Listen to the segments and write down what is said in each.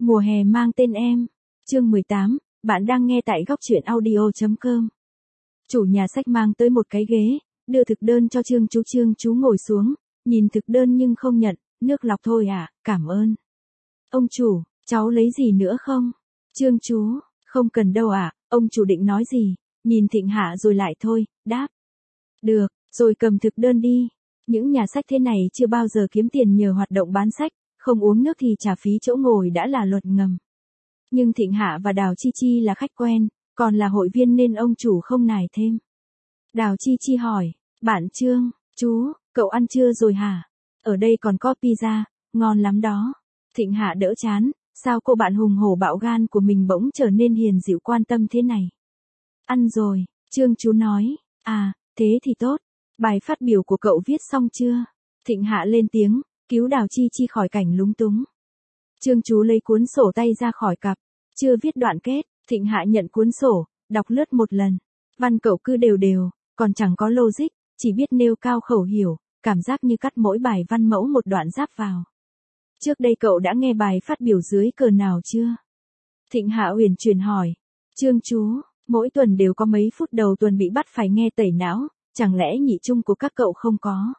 Mùa hè mang tên em. Chương 18, bạn đang nghe tại góc truyện audio.com. Chủ nhà sách mang tới một cái ghế, đưa thực đơn cho Trương chú ngồi xuống, nhìn thực đơn nhưng không nhận, nước lọc thôi à, cảm ơn. Ông chủ, cháu lấy gì nữa không? Trương chú, không cần đâu ạ, ông chủ định nói gì, nhìn Thịnh Hạ rồi lại thôi, đáp. Được, rồi cầm thực đơn đi. Những nhà sách thế này chưa bao giờ kiếm tiền nhờ hoạt động bán sách, không uống nước thì trả phí chỗ ngồi đã là luật ngầm. Nhưng Thịnh Hạ và Đào Chi Chi là khách quen, còn là hội viên nên ông chủ không nài thêm. Đào Chi Chi hỏi, bạn Trương, chú, cậu ăn trưa rồi hả? Ở đây còn có pizza, ngon lắm đó. Thịnh Hạ đỡ chán, sao cô bạn hùng hổ bạo gan của mình bỗng trở nên hiền dịu quan tâm thế này? Ăn rồi, Trương chú nói, à, thế thì tốt. Bài phát biểu của cậu viết xong chưa? Thịnh Hạ lên tiếng, cứu Đào Chi Chi khỏi cảnh lúng túng. Trương chú lấy cuốn sổ tay ra khỏi cặp, chưa viết đoạn kết. Thịnh Hạ nhận cuốn sổ, đọc lướt một lần. Văn cậu cứ đều đều, còn chẳng có logic, chỉ biết nêu cao khẩu hiểu, cảm giác như cắt mỗi bài văn mẫu một đoạn giáp vào. Trước đây cậu đã nghe bài phát biểu dưới cờ nào chưa? Thịnh Hạ uyển chuyển hỏi. Trương chú, mỗi tuần đều có mấy phút đầu tuần bị bắt phải nghe tẩy não, chẳng lẽ nhị chung của các cậu không có?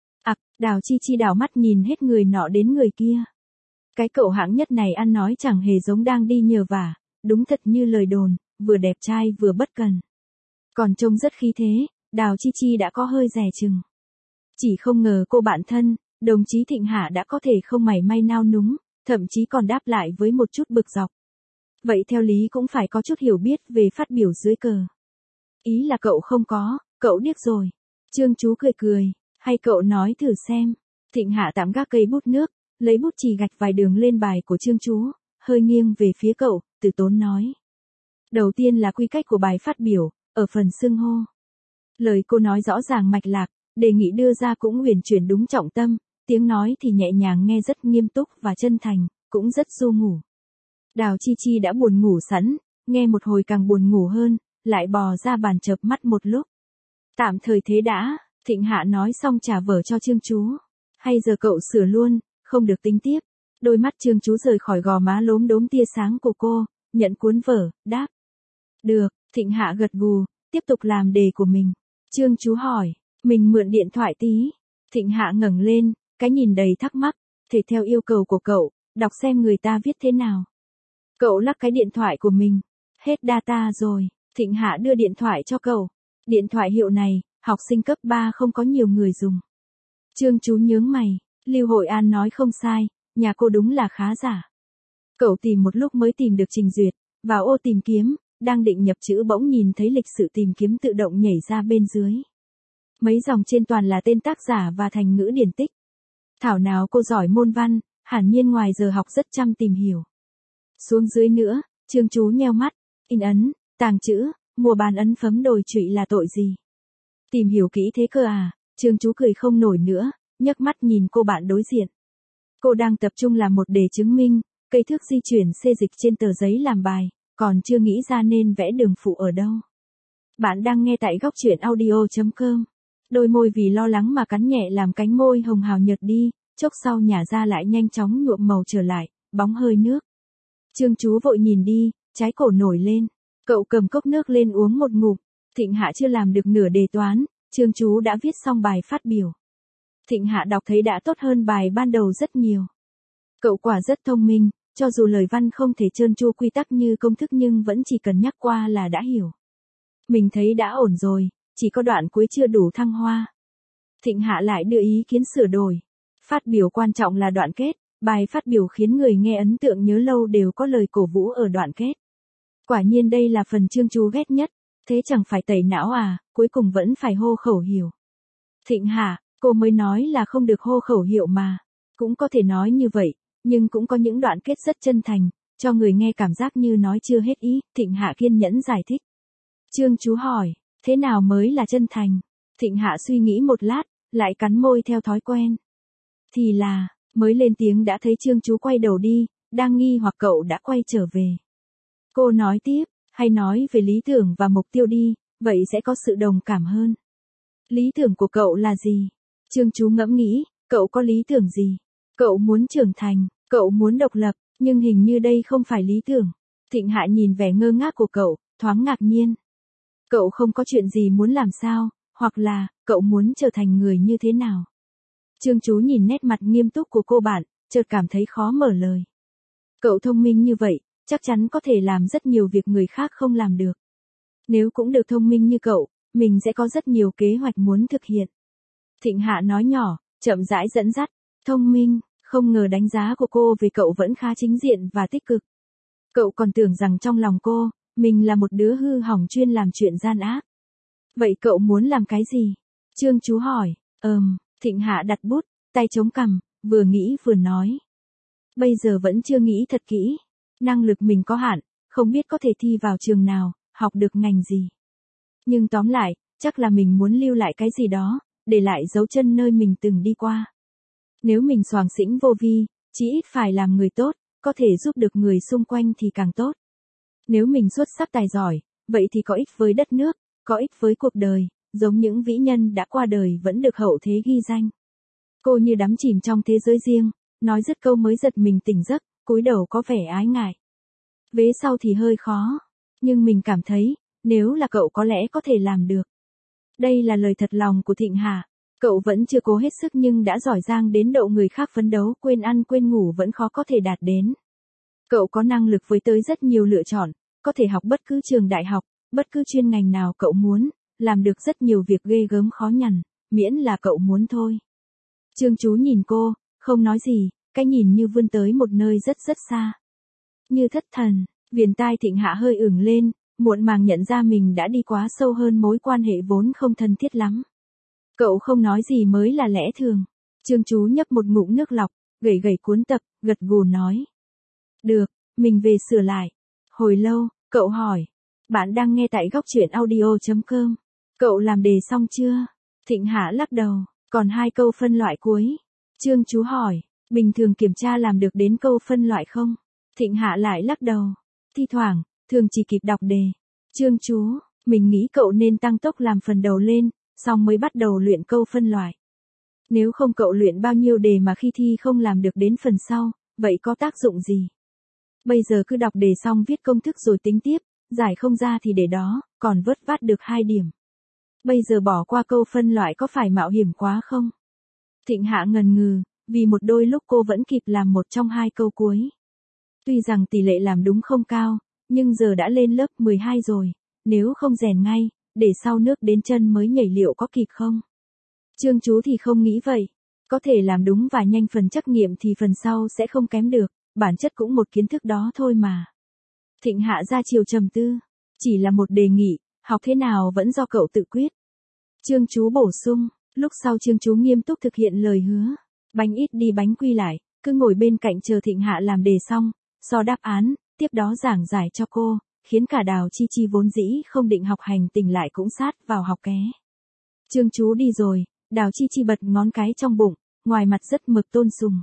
Đào Chi Chi đảo mắt nhìn hết người nọ đến người kia. Cái cậu hạng nhất này ăn nói chẳng hề giống đang đi nhờ vả, đúng thật như lời đồn, vừa đẹp trai vừa bất cần. Còn trông rất khí thế, Đào Chi Chi đã có hơi dè chừng. Chỉ không ngờ cô bạn thân, đồng chí Thịnh Hạ đã có thể không mảy may nao núng, thậm chí còn đáp lại với một chút bực dọc. Vậy theo lý cũng phải có chút hiểu biết về phát biểu dưới cờ. Ý là cậu không có, cậu điếc rồi. Trương chú cười cười, hay cậu nói thử xem. Thịnh Hạ tạm gác cây bút nước, lấy bút chì gạch vài đường lên bài của Trương chú, hơi nghiêng về phía cậu, từ tốn nói. Đầu tiên là quy cách của bài phát biểu, ở phần xưng hô. Lời cô nói rõ ràng mạch lạc, đề nghị đưa ra cũng uyển chuyển đúng trọng tâm, tiếng nói thì nhẹ nhàng nghe rất nghiêm túc và chân thành, cũng rất du ngủ. Đào Chi Chi đã buồn ngủ sẵn, nghe một hồi càng buồn ngủ hơn, lại bò ra bàn chợp mắt một lúc. Tạm thời thế đã, Thịnh Hạ nói xong trả vở cho Trương chú. Hay giờ cậu sửa luôn, không được tính tiếp. Đôi mắt Trương chú rời khỏi gò má lốm đốm tia sáng của cô, nhận cuốn vở, đáp. Được, Thịnh Hạ gật gù, tiếp tục làm đề của mình. Trương chú hỏi, mình mượn điện thoại tí. Thịnh Hạ ngẩng lên, cái nhìn đầy thắc mắc, thể theo yêu cầu của cậu, đọc xem người ta viết thế nào. Cậu lắc cái điện thoại của mình. Hết data rồi, Thịnh Hạ đưa điện thoại cho cậu. Điện thoại hiệu này, học sinh cấp 3 không có nhiều người dùng. Trương chú nhướng mày, Lưu Hội An nói không sai, nhà cô đúng là khá giả. Cậu tìm một lúc mới tìm được trình duyệt, vào ô tìm kiếm, đang định nhập chữ bỗng nhìn thấy lịch sử tìm kiếm tự động nhảy ra bên dưới. Mấy dòng trên toàn là tên tác giả và thành ngữ điển tích. Thảo nào cô giỏi môn văn, hẳn nhiên ngoài giờ học rất chăm tìm hiểu. Xuống dưới nữa, Trương chú nheo mắt, in ấn, tàng chữ, mua bán ấn phấm đồi trụy là tội gì? Tìm hiểu kỹ thế cơ à? Trương chú cười không nổi nữa, nhấc mắt nhìn cô bạn đối diện. Cô đang tập trung làm một đề chứng minh, cây thước di chuyển xê dịch trên tờ giấy làm bài, còn chưa nghĩ ra nên vẽ đường phụ ở đâu. Bạn đang nghe tại góc truyện audio.com. Đôi môi vì lo lắng mà cắn nhẹ làm cánh môi hồng hào nhợt đi, chốc sau nhả ra lại nhanh chóng nhuộm màu trở lại, bóng hơi nước. Trương chú vội nhìn đi, trái cổ nổi lên. Cậu cầm cốc nước lên uống một ngụm. Thịnh Hạ chưa làm được nửa đề toán, Trương chú đã viết xong bài phát biểu. Thịnh Hạ đọc thấy đã tốt hơn bài ban đầu rất nhiều. Cậu quả rất thông minh, cho dù lời văn không thể trơn tru quy tắc như công thức nhưng vẫn chỉ cần nhắc qua là đã hiểu. Mình thấy đã ổn rồi, chỉ có đoạn cuối chưa đủ thăng hoa. Thịnh Hạ lại đưa ý kiến sửa đổi. Phát biểu quan trọng là đoạn kết, bài phát biểu khiến người nghe ấn tượng nhớ lâu đều có lời cổ vũ ở đoạn kết. Quả nhiên đây là phần Trương chú ghét nhất, thế chẳng phải tẩy não à, cuối cùng vẫn phải hô khẩu hiệu. Thịnh Hạ, cô mới nói là không được hô khẩu hiệu mà. Cũng có thể nói như vậy, nhưng cũng có những đoạn kết rất chân thành, cho người nghe cảm giác như nói chưa hết ý. Thịnh Hạ kiên nhẫn giải thích. Trương chú hỏi, thế nào mới là chân thành? Thịnh Hạ suy nghĩ một lát, lại cắn môi theo thói quen. Thì là, mới lên tiếng đã thấy Trương chú quay đầu đi, đang nghi hoặc cậu đã quay trở về. Cô nói tiếp, hay nói về lý tưởng và mục tiêu đi, vậy sẽ có sự đồng cảm hơn. Lý tưởng của cậu là gì? Trương chú ngẫm nghĩ, cậu có lý tưởng gì? Cậu muốn trưởng thành, cậu muốn độc lập, Nhưng hình như đây không phải lý tưởng. Thịnh Hạ nhìn vẻ ngơ ngác của cậu, thoáng ngạc nhiên. Cậu không có chuyện gì muốn làm sao, hoặc là, cậu muốn trở thành người như thế nào? Trương Chú nhìn nét mặt nghiêm túc của cô bạn, chợt cảm thấy khó mở lời. Cậu thông minh như vậy, chắc chắn có thể làm rất nhiều việc người khác không làm được. Nếu cũng được thông minh như cậu, mình sẽ có rất nhiều kế hoạch muốn thực hiện. Thịnh Hạ nói nhỏ, chậm rãi dẫn dắt. Thông minh, không ngờ đánh giá của cô về cậu vẫn khá chính diện và tích cực. Cậu còn tưởng rằng trong lòng cô, mình là một đứa hư hỏng chuyên làm chuyện gian ác. Vậy cậu muốn làm cái gì? Trương Chú hỏi. Thịnh Hạ đặt bút, tay chống cằm, vừa nghĩ vừa nói. Bây giờ vẫn chưa nghĩ thật kỹ. Năng lực mình có hạn, không biết có thể thi vào trường nào, học được ngành gì. Nhưng tóm lại, chắc là mình muốn lưu lại cái gì đó, để lại dấu chân nơi mình từng đi qua. Nếu mình xoàng xĩnh vô vi, chí ít phải làm người tốt, có thể giúp được người xung quanh thì càng tốt. Nếu mình xuất sắc tài giỏi, vậy thì có ích với đất nước, có ích với cuộc đời, giống những vĩ nhân đã qua đời vẫn được hậu thế ghi danh. Cô như đắm chìm trong thế giới riêng, nói dứt câu mới giật mình tỉnh giấc, cúi đầu có vẻ ái ngại. Vế sau thì hơi khó, nhưng mình cảm thấy, nếu là cậu có lẽ có thể làm được. Đây là lời thật lòng của Thịnh Hạ. Cậu vẫn chưa cố hết sức nhưng đã giỏi giang đến độ người khác phấn đấu quên ăn quên ngủ vẫn khó có thể đạt đến. Cậu có năng lực với tới rất nhiều lựa chọn, có thể học bất cứ trường đại học, bất cứ chuyên ngành nào cậu muốn, làm được rất nhiều việc ghê gớm khó nhằn, miễn là cậu muốn thôi. Trương Chú nhìn cô, không nói gì, cái nhìn như vươn tới một nơi rất rất xa. Như thất thần, viền tai Thịnh Hạ hơi ửng lên, muộn màng nhận ra mình đã đi quá sâu hơn mối quan hệ vốn không thân thiết lắm. Cậu không nói gì mới là lẽ thường. Trương Chú nhấp một ngụm nước lọc, gẩy gẩy cuốn tập, gật gù nói. Được, mình về sửa lại. Hồi lâu, cậu hỏi. Bạn đang nghe tại góc truyện audio.com. Cậu làm đề xong chưa? Thịnh Hạ lắc đầu, còn 2 câu phân loại cuối. Trương Chú hỏi, bình thường kiểm tra làm được đến câu phân loại không? Thịnh Hạ lại lắc đầu. Thi thoảng, thường chỉ kịp đọc đề. Trương Chú, mình nghĩ cậu nên tăng tốc làm phần đầu lên, xong mới bắt đầu luyện câu phân loại. Nếu không cậu luyện bao nhiêu đề mà khi thi không làm được đến phần sau, vậy có tác dụng gì? Bây giờ cứ đọc đề xong viết công thức rồi tính tiếp, giải không ra thì để đó, còn vớt vát được 2 điểm. Bây giờ bỏ qua câu phân loại có phải mạo hiểm quá không? Thịnh Hạ ngần ngừ, vì một đôi lúc cô vẫn kịp làm một trong 2 câu cuối. Tuy rằng tỷ lệ làm đúng không cao, nhưng giờ đã lên lớp 12 rồi, nếu không rèn ngay, để sau nước đến chân mới nhảy liệu có kịp không? Trương Chú thì không nghĩ vậy. Có thể làm đúng và nhanh phần trắc nghiệm thì phần sau sẽ không kém được, bản chất cũng một kiến thức đó thôi mà. Thịnh Hạ ra chiều trầm tư. Chỉ là một đề nghị, học thế nào vẫn do cậu tự quyết. Trương Chú bổ sung, lúc sau Trương Chú nghiêm túc thực hiện lời hứa. Bánh ít đi bánh quy lại, cứ ngồi bên cạnh chờ Thịnh Hạ làm đề xong, so đáp án, tiếp đó giảng giải cho cô, khiến cả Đào Chi Chi vốn dĩ không định học hành tình lại cũng sát vào học ké. Trương Chú đi rồi, Đào Chi Chi bật ngón cái trong bụng, ngoài mặt rất mực tôn sùng.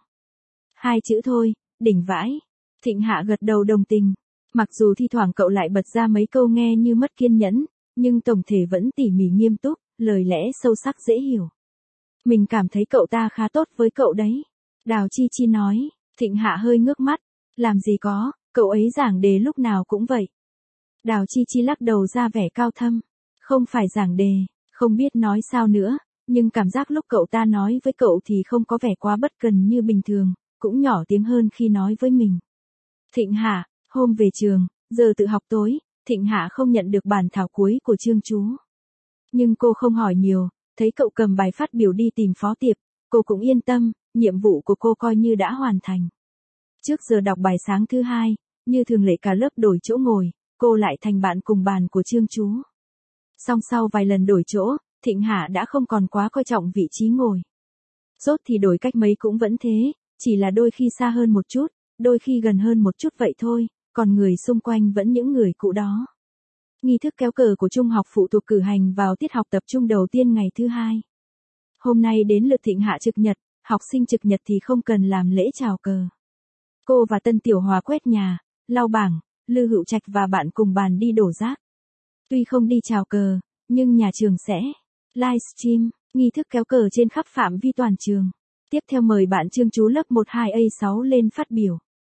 2 chữ thôi, đỉnh vãi. Thịnh Hạ gật đầu đồng tình. Mặc dù thi thoảng cậu lại bật ra mấy câu nghe như mất kiên nhẫn, nhưng tổng thể vẫn tỉ mỉ nghiêm túc, lời lẽ sâu sắc dễ hiểu. Mình cảm thấy cậu ta khá tốt với cậu đấy. Đào Chi Chi nói. Thịnh Hạ hơi ngước mắt. Làm gì có, cậu ấy giảng đề lúc nào cũng vậy. Đào Chi Chi lắc đầu ra vẻ cao thâm. Không phải giảng đề, không biết nói sao nữa, nhưng cảm giác lúc cậu ta nói với cậu thì không có vẻ quá bất cần như bình thường, cũng nhỏ tiếng hơn khi nói với mình. Thịnh Hạ, hôm về trường, giờ tự học tối, Thịnh Hạ không nhận được bản thảo cuối của Trương Chú. Nhưng cô không hỏi nhiều, thấy cậu cầm bài phát biểu đi tìm Phó Tiệp, cô cũng yên tâm, nhiệm vụ của cô coi như đã hoàn thành. Trước giờ đọc bài sáng thứ 2, như thường lệ cả lớp đổi chỗ ngồi, cô lại thành bạn cùng bàn của Trương Chú. Song sau vài lần đổi chỗ, Thịnh Hạ đã không còn quá coi trọng vị trí ngồi. Rốt thì đổi cách mấy cũng vẫn thế, chỉ là đôi khi xa hơn một chút, đôi khi gần hơn một chút vậy thôi, còn người xung quanh vẫn những người cũ đó. Nghi thức kéo cờ của trung học phụ thuộc cử hành vào tiết học tập trung đầu tiên ngày thứ 2. Hôm nay đến lượt Thịnh Hạ trực nhật, học sinh trực nhật thì không cần làm lễ chào cờ. Cô và Tân Tiểu Hòa quét nhà, lau bảng, Lư Hữu Trạch và bạn cùng bàn đi đổ rác. Tuy không đi chào cờ, nhưng nhà trường sẽ livestream nghi thức kéo cờ trên khắp phạm vi toàn trường. Tiếp theo mời bạn Trương Chú lớp 12A6 lên phát biểu.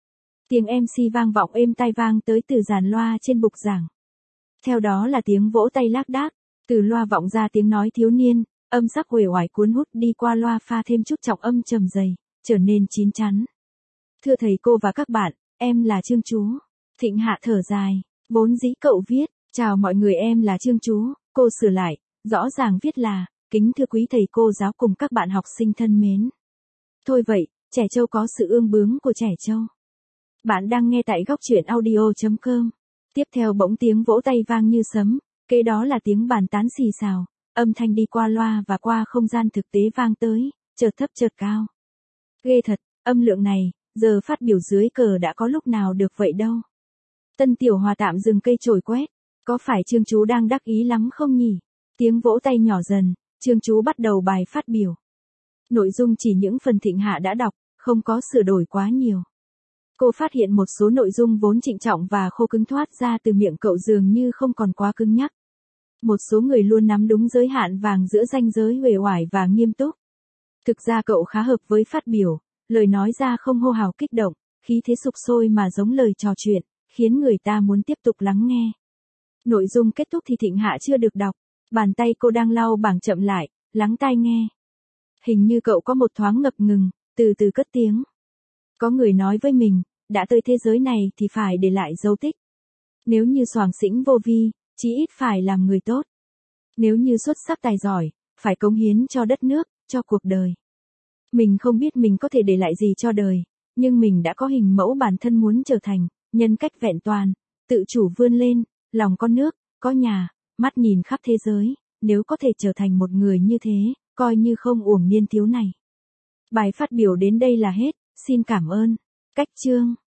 Tiếng MC vang vọng êm tai vang tới từ dàn loa trên bục giảng. Theo đó là tiếng vỗ tay lác đác, từ loa vọng ra tiếng nói thiếu niên, âm sắc uể oải cuốn hút đi qua loa pha thêm chút trọng âm trầm dày, trở nên chín chắn. Thưa thầy cô và các bạn, em là Trương Chú. Thịnh Hạ thở dài, vốn dĩ cậu viết, chào mọi người em là Trương Chú, cô sửa lại, rõ ràng viết là, kính thưa quý thầy cô giáo cùng các bạn học sinh thân mến. Thôi vậy, Trẻ Trâu có sự ương bướng của Trẻ Trâu. Bạn đang nghe tại góc truyện audio.com. Tiếp theo bỗng tiếng vỗ tay vang như sấm, kế đó là tiếng bàn tán xì xào, âm thanh đi qua loa và qua không gian thực tế vang tới, chợt thấp chợt cao. Ghê thật, âm lượng này, giờ phát biểu dưới cờ đã có lúc nào được vậy đâu. Tân Tiểu Hòa tạm dừng cây chổi quét, có phải Trương Chú đang đắc ý lắm không nhỉ? Tiếng vỗ tay nhỏ dần, Trương Chú bắt đầu bài phát biểu. Nội dung chỉ những phần Thịnh Hạ đã đọc, không có sửa đổi quá nhiều. Cô phát hiện một số nội dung vốn trịnh trọng và khô cứng thoát ra từ miệng cậu dường như không còn quá cứng nhắc. Một số người luôn nắm đúng giới hạn vàng giữa ranh giới uể oải và nghiêm túc. Thực ra cậu khá hợp với phát biểu, lời nói ra không hô hào kích động, khí thế sục sôi mà giống lời trò chuyện, khiến người ta muốn tiếp tục lắng nghe. Nội dung kết thúc thì Thịnh Hạ chưa được đọc, bàn tay cô đang lau bảng chậm lại, lắng tai nghe. Hình như cậu có một thoáng ngập ngừng, từ từ cất tiếng. Có người nói với mình, đã tới thế giới này thì phải để lại dấu tích. Nếu như xoàng xĩnh vô vi, chí ít phải làm người tốt. Nếu như xuất sắc tài giỏi, phải cống hiến cho đất nước, cho cuộc đời. Mình không biết mình có thể để lại gì cho đời, nhưng mình đã có hình mẫu bản thân muốn trở thành, nhân cách vẹn toàn, tự chủ vươn lên, lòng có nước, có nhà, mắt nhìn khắp thế giới, nếu có thể trở thành một người như thế, coi như không uổng niên thiếu này. Bài phát biểu đến đây là hết, xin cảm ơn. Cách chương